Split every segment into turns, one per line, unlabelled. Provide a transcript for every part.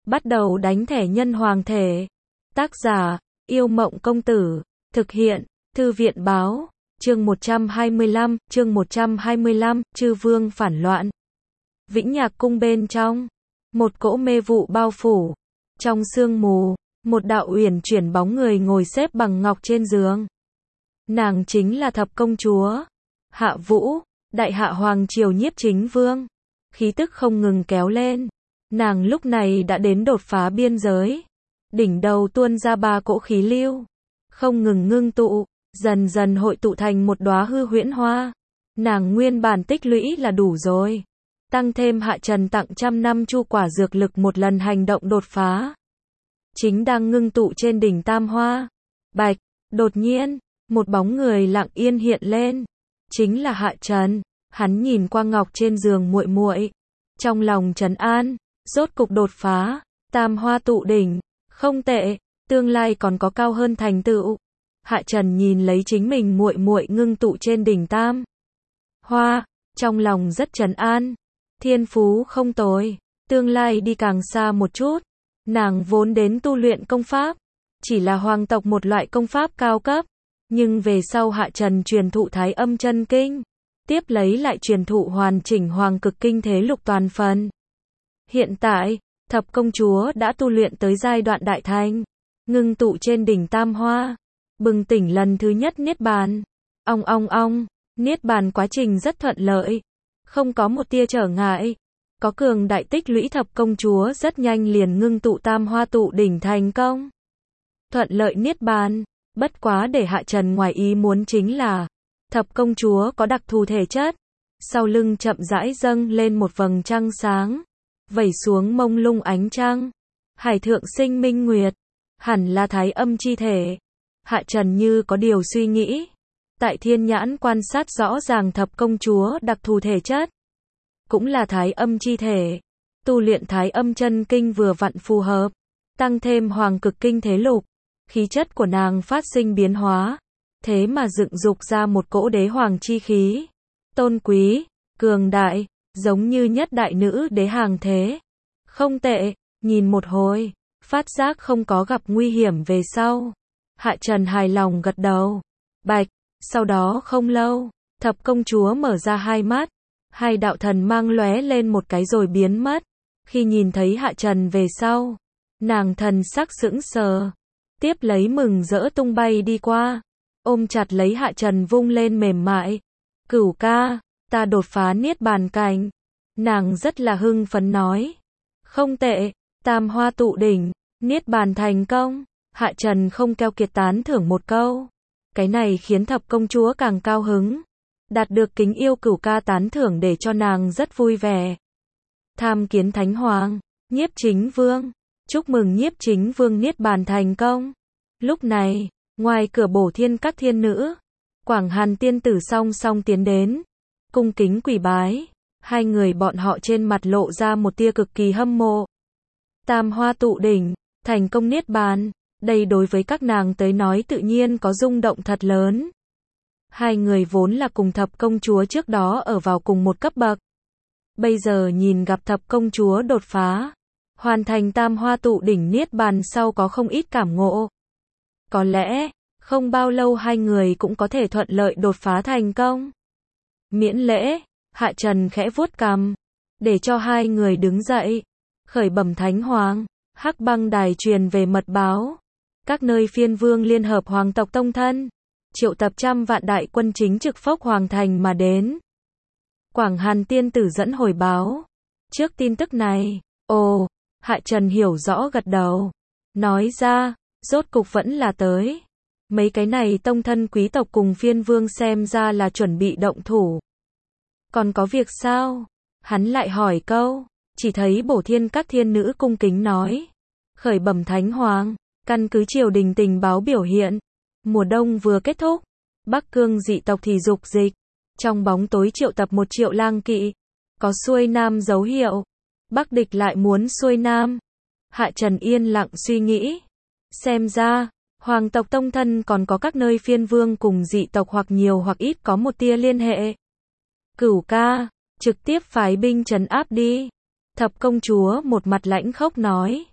bắt đầu đánh thẻ nhân hoàng thể. Tác giả, Yêu Mộng Công Tử. Thực hiện, Thư viện Báo. Chương 125, Chư Vương phản loạn. Vĩnh Nhạc cung bên trong, một cỗ mê vụ bao phủ. Trong sương mù, một đạo uyển chuyển bóng người ngồi xếp bằng ngọc trên giường. Nàng chính là Thập công chúa Hạ Vũ, đại hạ hoàng triều nhiếp chính vương. Khí tức không ngừng kéo lên. Nàng lúc này đã đến đột phá biên giới. Đỉnh đầu tuôn ra 3 cỗ khí lưu, không ngừng ngưng tụ, dần dần hội tụ thành một đóa hư huyễn hoa. Nàng nguyên bản tích lũy là đủ rồi. Tăng thêm Hạ Trần tặng 100 năm chu quả dược lực một lần hành động đột phá. Chính đang ngưng tụ trên đỉnh tam hoa. Bạch, đột nhiên, một bóng người lặng yên hiện lên. Chính là Hạ Trần. Hắn nhìn qua ngọc trên giường muội muội, trong lòng trấn an, rốt cục đột phá, tam hoa tụ đỉnh, không tệ, tương lai còn có cao hơn thành tựu. Hạ Trần nhìn lấy chính mình muội muội ngưng tụ trên đỉnh tam hoa, trong lòng rất trấn an. Thiên phú không tồi, tương lai đi càng xa một chút. Nàng vốn đến tu luyện công pháp, chỉ là hoàng tộc một loại công pháp cao cấp, nhưng về sau Hạ Trần truyền thụ Thái Âm Chân Kinh, tiếp lấy lại truyền thụ hoàn chỉnh Hoàng Cực Kinh thế lục toàn phần. Hiện tại, Thập công chúa đã tu luyện tới giai đoạn đại thành, ngưng tụ trên đỉnh tam hoa, bừng tỉnh lần thứ nhất niết bàn. Ong, niết bàn quá trình rất thuận lợi, không có một tia trở ngại. Có cường đại tích lũy Thập công chúa rất nhanh liền ngưng tụ tam hoa tụ đỉnh thành công. Thuận lợi niết bàn, bất quá để Hạ Trần ngoài ý muốn chính là Thập công chúa có đặc thù thể chất, sau lưng chậm rãi dâng lên một vầng trăng sáng, vẩy xuống mông lung ánh trăng. Hải thượng sinh minh nguyệt, hẳn là Thái Âm chi thể. Hạ Trần như có điều suy nghĩ, tại thiên nhãn quan sát rõ ràng Thập công chúa đặc thù thể chất, cũng là Thái Âm chi thể. Tu luyện Thái Âm Chân Kinh vừa vặn phù hợp, tăng thêm Hoàng Cực Kinh thế lục, khí chất của nàng phát sinh biến hóa, thế mà dựng dục ra một cỗ đế hoàng chi khí, tôn quý, cường đại, giống như nhất đại nữ đế hàng thế. Không tệ, nhìn một hồi, phát giác không có gặp nguy hiểm về sau. Hạ Trần hài lòng gật đầu. Bạch, sau đó không lâu, Thập công chúa mở ra hai mắt, hai đạo thần mang lóe lên một cái rồi biến mất. Khi nhìn thấy Hạ Trần về sau, nàng thần sắc sững sờ, tiếp lấy mừng rỡ tung bay đi qua, ôm chặt lấy Hạ Trần vung lên mềm mại. Cửu ca, ta đột phá niết bàn cảnh. Nàng rất là hưng phấn nói. Không tệ, tam hoa tụ đỉnh, niết bàn thành công. Hạ Trần không keo kiệt tán thưởng một câu. Cái này khiến Thập công chúa càng cao hứng. Đạt được kính yêu cửu ca tán thưởng để cho nàng rất vui vẻ. Tham kiến Thánh Hoàng, Nhiếp Chính Vương. Chúc mừng Nhiếp Chính Vương niết bàn thành công. Lúc này, ngoài cửa Bổ Thiên các thiên nữ, Quảng Hàn tiên tử song song tiến đến, cung kính quỳ bái. Hai người bọn họ trên mặt lộ ra một tia cực kỳ hâm mộ. Tam hoa tụ đỉnh, thành công niết bàn, đây đối với các nàng tới nói tự nhiên có rung động thật lớn. Hai người vốn là cùng Thập công chúa trước đó ở vào cùng một cấp bậc. Bây giờ nhìn gặp Thập công chúa đột phá, hoàn thành tam hoa tụ đỉnh niết bàn sau có không ít cảm ngộ. Có lẽ, không bao lâu hai người cũng có thể thuận lợi đột phá thành công. Miễn lễ, Hạ Trần khẽ vuốt cằm, để cho hai người đứng dậy, khởi bẩm Thánh Hoàng. Hắc Băng đài truyền về mật báo, các nơi phiên vương liên hợp hoàng tộc tông thân, triệu tập 100 vạn đại quân chính trực phốc hoàng thành mà đến. Quảng Hàn tiên tử dẫn hồi báo. Trước tin tức này, Hạ Trần hiểu rõ gật đầu, nói ra, rốt cục vẫn là tới. Mấy cái này tông thân quý tộc cùng phiên vương xem ra là chuẩn bị động thủ. Còn có việc sao? Hắn lại hỏi câu, chỉ thấy Bổ Thiên các thiên nữ cung kính nói. Khởi bẩm Thánh Hoàng, căn cứ triều đình tình báo biểu hiện, mùa đông vừa kết thúc, Bắc Cương dị tộc thì dục dịch, trong bóng tối triệu tập 1 triệu lang kỵ, có xuôi nam dấu hiệu, Bắc địch lại muốn xuôi nam. Hạ Trần yên lặng suy nghĩ, xem ra, hoàng tộc tông thân còn có các nơi phiên vương cùng dị tộc hoặc nhiều hoặc ít có một tia liên hệ. Cửu ca, trực tiếp phái binh trấn áp đi. Thập công chúa một mặt lãnh khốc nói.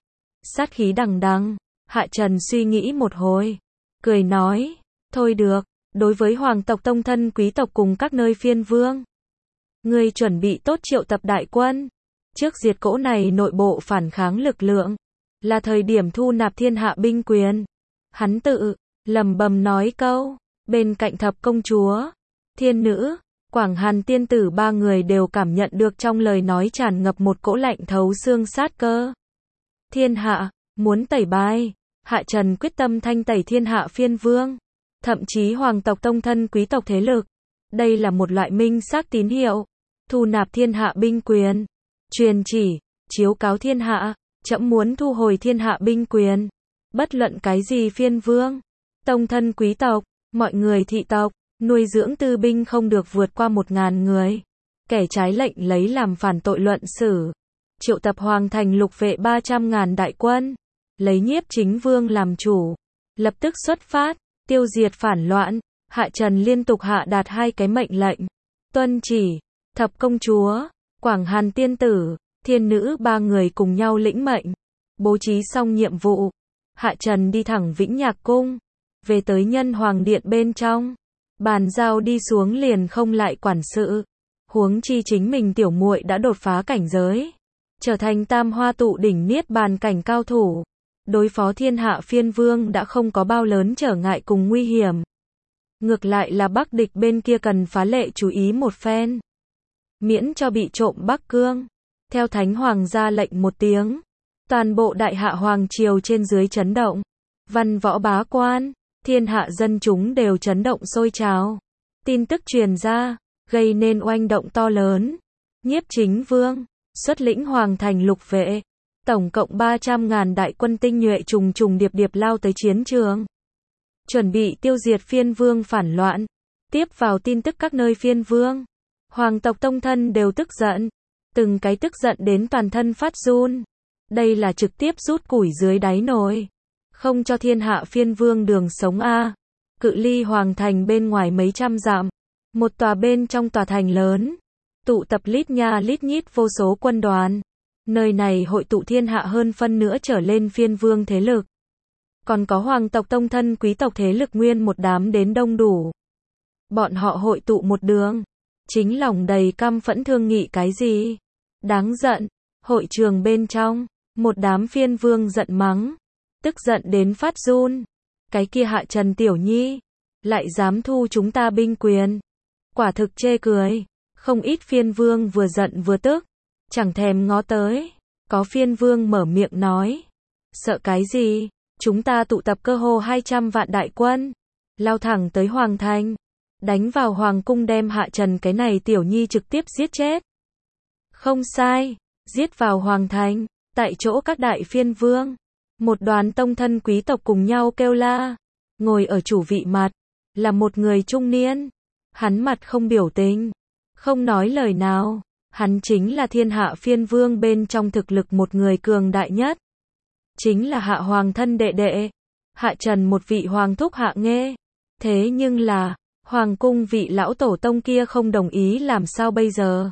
sát khí đằng đằng. Hạ Trần suy nghĩ một hồi, cười nói, thôi được, đối với hoàng tộc tông thân quý tộc cùng các nơi phiên vương, ngươi chuẩn bị tốt triệu tập đại quân, trước diệt cỗ này nội bộ phản kháng lực lượng, là thời điểm thu nạp thiên hạ binh quyền. Hắn tự lẩm bẩm nói câu, bên cạnh thập công chúa, thiên nữ, Quảng Hàn tiên tử ba người đều cảm nhận được trong lời nói tràn ngập một cỗ lạnh thấu xương sát cơ. Thiên hạ, muốn tẩy bài, Hạ Trần quyết tâm thanh tẩy thiên hạ phiên vương, thậm chí hoàng tộc tông thân quý tộc thế lực. Đây là một loại minh xác tín hiệu, thu nạp thiên hạ binh quyền, truyền chỉ, chiếu cáo thiên hạ, trẫm muốn thu hồi thiên hạ binh quyền. Bất luận cái gì phiên vương, tông thân quý tộc, mọi người thị tộc, nuôi dưỡng tư binh không được vượt qua 1000 người. Kẻ trái lệnh lấy làm phản tội luận xử. Triệu tập hoàng thành lục vệ 300.000 đại quân, lấy Nhiếp Chính Vương làm chủ, lập tức xuất phát, tiêu diệt phản loạn. Hạ Trần liên tục hạ đạt 2 cái mệnh lệnh, tuân chỉ, thập công chúa, Quảng Hàn tiên tử, thiên nữ ba người cùng nhau lĩnh mệnh, bố trí xong nhiệm vụ. Hạ Trần đi thẳng Vĩnh Nhạc Cung, về tới Nhân Hoàng Điện bên trong, bàn giao đi xuống liền không lại quản sự. Huống chi chính mình tiểu muội đã đột phá cảnh giới, trở thành tam hoa tụ đỉnh niết bàn cảnh cao thủ, đối phó thiên hạ phiên vương đã không có bao lớn trở ngại cùng nguy hiểm. Ngược lại là Bắc địch bên kia cần phá lệ chú ý một phen, miễn cho bị trộm Bắc Cương. Theo Thánh Hoàng ra lệnh một tiếng, toàn bộ đại hạ hoàng triều trên dưới chấn động, văn võ bá quan, thiên hạ dân chúng đều chấn động sôi trào. Tin tức truyền ra, gây nên oanh động to lớn. Nhiếp Chính Vương xuất lĩnh hoàng thành lục vệ, tổng cộng 300.000 đại quân tinh nhuệ trùng trùng điệp điệp lao tới chiến trường, chuẩn bị tiêu diệt phiên vương phản loạn. Tiếp vào tin tức các nơi phiên vương, hoàng tộc tông thân đều tức giận, từng cái tức giận đến toàn thân phát run. Đây là trực tiếp rút củi dưới đáy nồi, không cho thiên hạ phiên vương đường sống a. Cự ly hoàng thành bên ngoài mấy trăm dặm, một tòa bên trong tòa thành lớn, tụ tập lít nha lít nhít vô số quân đoàn. Nơi này hội tụ thiên hạ hơn phân nửa trở lên phiên vương thế lực, còn có hoàng tộc tông thân quý tộc thế lực nguyên một đám đến đông đủ. Bọn họ hội tụ một đường, chính lòng đầy căm phẫn thương nghị cái gì. Đáng giận, hội trường bên trong, một đám phiên vương giận mắng, tức giận đến phát run. Cái kia Hạ Trần tiểu nhi, lại dám thu chúng ta binh quyền. Quả thực chê cười, không ít phiên vương vừa giận vừa tức, chẳng thèm ngó tới. Có phiên vương mở miệng nói, sợ cái gì, chúng ta tụ tập cơ hồ 200 vạn đại quân, lao thẳng tới hoàng thành, đánh vào hoàng cung đem Hạ Trần cái này tiểu nhi trực tiếp giết chết. Không sai, giết vào hoàng thành, tại chỗ các đại phiên vương, một đoàn tông thân quý tộc cùng nhau kêu la. Ngồi ở chủ vị mặt, là một người trung niên, hắn mặt không biểu tình, không nói lời nào. Hắn chính là thiên hạ phiên vương bên trong thực lực một người cường đại nhất, chính là Hạ Hoàng thân đệ đệ, Hạ Trần một vị hoàng thúc Hạ Nghê. Thế nhưng là, hoàng cung vị lão tổ tông kia không đồng ý làm sao bây giờ?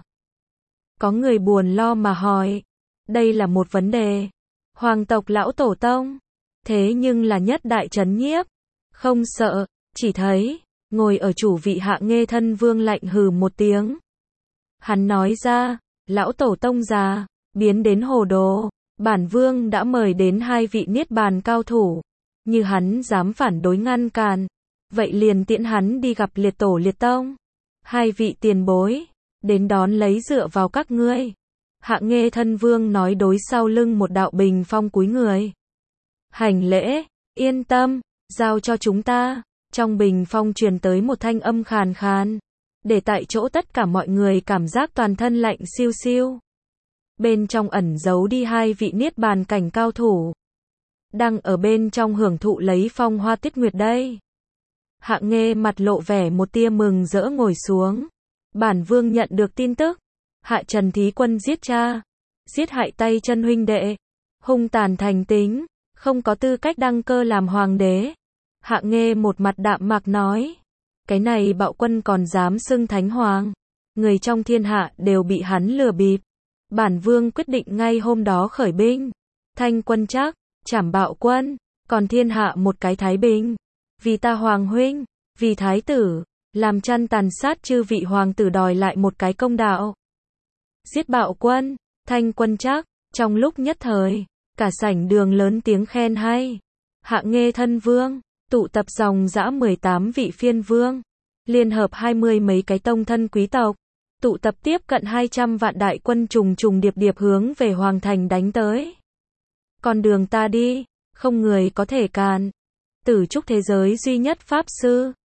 Có người buồn lo mà hỏi, đây là một vấn đề. Hoàng tộc lão tổ tông, thế nhưng là nhất đại trấn nhiếp, không sợ, chỉ thấy, ngồi ở chủ vị Hạ Nghê thân vương lạnh hừ một tiếng. Hắn nói ra, lão tổ tông già, biến đến hồ đồ, bản vương đã mời đến 2 vị niết bàn cao thủ, như hắn dám phản đối ngăn cản, vậy liền tiễn hắn đi gặp liệt tổ liệt tông. 2 vị tiền bối, đến đón lấy dựa vào các ngươi. Hạ Nghê thân vương nói đối sau lưng một đạo bình phong cúi người. Hành lễ, yên tâm, giao cho chúng ta. Trong bình phong truyền tới một thanh âm khàn khàn, để tại chỗ tất cả mọi người cảm giác toàn thân lạnh siêu siêu. Bên trong ẩn giấu đi 2 vị niết bàn cảnh cao thủ, đang ở bên trong hưởng thụ lấy phong hoa tuyết nguyệt đây. Hạ Nghê mặt lộ vẻ một tia mừng rỡ ngồi xuống. Bản vương nhận được tin tức, Hạ Trần thí quân giết cha, giết hại tay chân huynh đệ, hung tàn thành tính, không có tư cách đăng cơ làm hoàng đế. Hạ Nghê một mặt đạm mạc nói, cái này bạo quân còn dám xưng thánh hoàng, người trong thiên hạ đều bị hắn lừa bịp. Bản vương quyết định ngay hôm đó khởi binh, thanh quân chắc, trảm bạo quân, còn thiên hạ một cái thái bình. Vì ta hoàng huynh, vì thái tử, làm chăn tàn sát chư vị hoàng tử đòi lại một cái công đạo. Giết bạo quân, thanh quân Trác, trong lúc nhất thời, cả sảnh đường lớn tiếng khen hay. Hạ Nghê thân vương, tụ tập dòng dã 18 vị phiên vương, liên hợp 20 mấy cái tông thân quý tộc, tụ tập tiếp cận 200 vạn đại quân trùng trùng điệp điệp hướng về hoàng thành đánh tới. Con đường ta đi, không người có thể cản. Tử trúc thế giới duy nhất pháp sư,